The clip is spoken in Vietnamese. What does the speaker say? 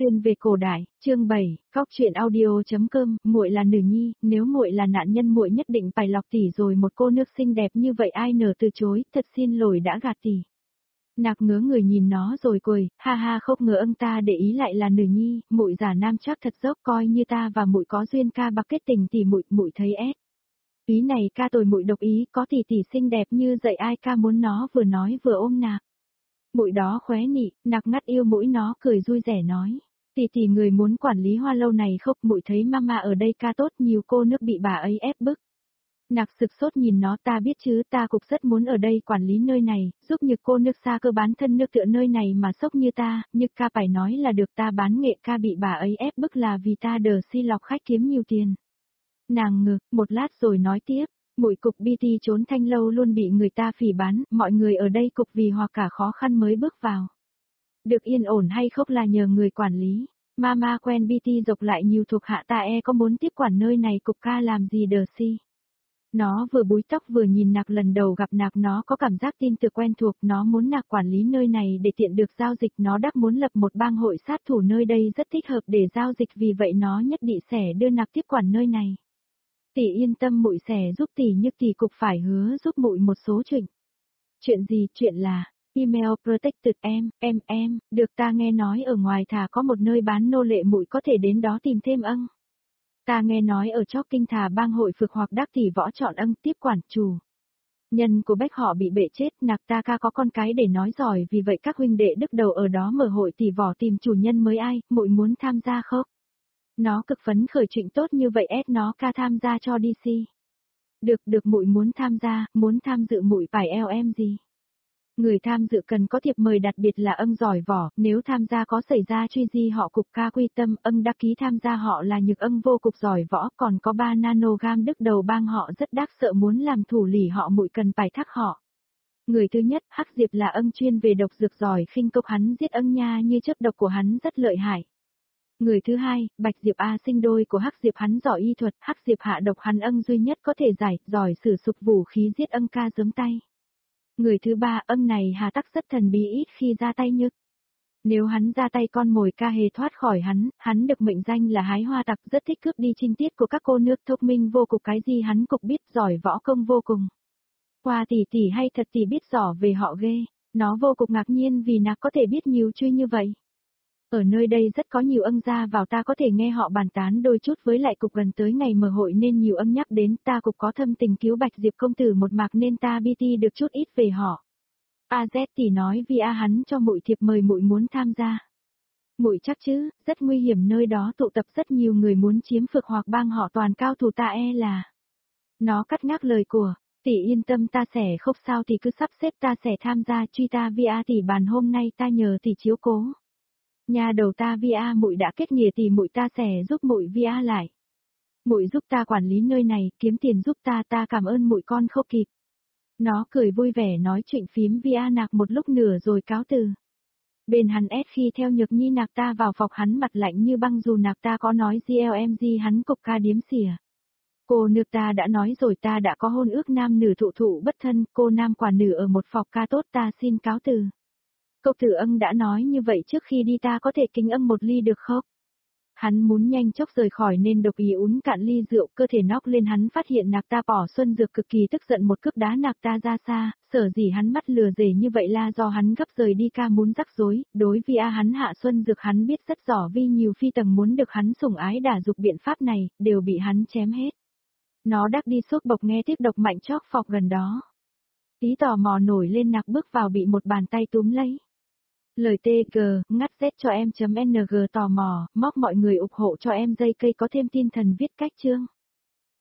Xuyên về cổ đại, chương 7, Cóc truyện audio.com, muội là nữ nhi, nếu muội là nạn nhân muội nhất định phải lọc tỷ rồi một cô nước xinh đẹp như vậy ai nỡ từ chối, thật xin lỗi đã gạt tỷ. Nạc ngớ người nhìn nó rồi cười, ha ha không ngờ ông ta để ý lại là nữ nhi, muội giả nam chắc thật dốc coi như ta và muội có duyên ca bạc kết tình thì muội thấy ép. Ý này ca tồi muội độc ý, có tỷ xinh đẹp như vậy ai ca muốn nó vừa nói vừa ôm Nạc. Muội đó khóe nị, Nạc ngắt yêu mũi nó cười vui vẻ nói. Tỷ người muốn quản lý hoa lâu này không, muội thấy mama ở đây ca tốt nhiều cô nước bị bà ấy ép bức. Nạc sực sốt nhìn nó ta biết chứ ta cũng rất muốn ở đây quản lý nơi này, giúp Nhược cô nước xa cơ bán thân nước tựa nơi này mà sốc như ta, Nhược ca phải nói là được ta bán nghệ ca bị bà ấy ép bức là vì ta đờ si lọc khách kiếm nhiều tiền. Nàng ngực, một lát rồi nói tiếp. Muội cục BT trốn thanh lâu luôn bị người ta phỉ bán, mọi người ở đây cục vì hoặc cả khó khăn mới bước vào. Được yên ổn hay không là nhờ người quản lý. Mama quen BT dọc lại nhiều thuộc hạ ta có muốn tiếp quản nơi này cục ca làm gì đờ si. Nó vừa búi tóc vừa nhìn Nạc lần đầu gặp Nạc nó có cảm giác tin tưởng quen thuộc nó muốn Nạc quản lý nơi này để tiện được giao dịch nó đắc muốn lập một bang hội sát thủ nơi đây rất thích hợp để giao dịch vì vậy nó nhất định sẽ đưa Nạc tiếp quản nơi này. Tỷ yên tâm muội sẽ giúp tỷ nhưng tỷ cục phải hứa giúp muội một số chuyện. Chuyện gì? Chuyện là, email protected em, được ta nghe nói ở ngoài thà có một nơi bán nô lệ muội có thể đến đó tìm thêm ân. Ta nghe nói ở chóp kinh thà bang hội phược hoặc đắc tỷ võ chọn ân tiếp quản chủ. Nhân của bách họ bị bệ chết Nạc ta ca có con cái để nói giỏi vì vậy các huynh đệ đức đầu ở đó mở hội tỷ võ tìm chủ nhân mới ai, muội muốn tham gia không? Nó cực phấn khởi chuyện tốt như vậy ép nó ca tham gia cho DC. Được muội muốn tham dự muội phải em gì. Người tham dự cần có thiệp mời đặc biệt là ân giỏi võ, nếu tham gia có xảy ra truy di họ cục ca quy tâm ân đăng ký tham gia họ là Nhược ân vô cục giỏi võ còn có 3 nanogam đức đầu bang họ rất đắc sợ muốn làm thủ lì họ muội cần phải thắc họ. Người thứ nhất, Hắc Diệp là ân chuyên về độc dược giỏi khinh công hắn giết ân nha như chất độc của hắn rất lợi hại. Người thứ hai, Bạch Diệp A sinh đôi của Hắc Diệp hắn giỏi y thuật, Hắc Diệp hạ độc hắn ân duy nhất có thể giải, giỏi sử sục vũ khí giết ân ca giấm tay. Người thứ ba, ân này hà tắc rất thần bí ít khi ra tay nhức. Nếu hắn ra tay con mồi ca hề thoát khỏi hắn được mệnh danh là hái hoa tặc rất thích cướp đi trinh tiết của các cô nước thông minh vô cùng cái gì hắn cục biết giỏi võ công vô cùng. Qua tỷ hay thật tỷ biết rõ về họ ghê, nó vô cùng ngạc nhiên vì Nạc có thể biết nhiều truy như vậy. Ở nơi đây rất có nhiều ân ra vào ta có thể nghe họ bàn tán đôi chút với lại cục gần tới ngày mở hội nên nhiều ân nhắc đến ta cục có thâm tình cứu Bạch Diệp công tử một mạc nên ta BT được chút ít về họ. AZ tỷ nói vì hắn cho muội thiệp mời muội muốn tham gia. Muội chắc chứ, rất nguy hiểm nơi đó tụ tập rất nhiều người muốn chiếm phược hoặc bang họ toàn cao thủ ta là. Nó cắt ngang lời của, tỷ yên tâm ta sẽ không sao thì cứ sắp xếp ta sẽ tham gia truy ta via tỷ bàn hôm nay ta nhờ tỷ chiếu cố. Nhà đầu ta via muội đã kết nghĩa thì muội ta sẽ giúp muội via lại. Muội giúp ta quản lý nơi này, kiếm tiền giúp ta cảm ơn muội con không kịp. Nó cười vui vẻ nói chuyện phím via Nạc một lúc nửa rồi cáo từ. Bên hắn khi theo Nhược Nhi Nạc ta vào phòng hắn mặt lạnh như băng dù Nạc ta có nói GLMG hắn cục ca điếm xỉa. Cô nước ta đã nói rồi ta đã có hôn ước nam nữ thụ bất thân, cô nam quả nữ ở một phòng ca tốt ta xin cáo từ. Cậu tử ân đã nói như vậy trước khi đi ta có thể kính ân một ly được không? Hắn muốn nhanh chóng rời khỏi nên độc ý uống cạn ly rượu cơ thể nóc lên hắn phát hiện Nạc ta bỏ xuân dược cực kỳ tức giận một cước đá Nạc ta ra xa, sở dĩ hắn mắt lừa dề như vậy là do hắn gấp rời đi ca muốn rắc rối, đối với hắn hạ xuân dược hắn biết rất rõ vì nhiều phi tầng muốn được hắn sủng ái đả dục biện pháp này, đều bị hắn chém hết. Nó đắc đi suốt bộc nghe tiếp độc mạnh chóc phọc gần đó. Tí tò mò nổi lên Nạc bước vào bị một bàn tay túm lấy. Lời TG, ngắt Z cho em.ng tò mò, móc mọi người ủng hộ cho em dây cây có thêm tin thần viết cách chương.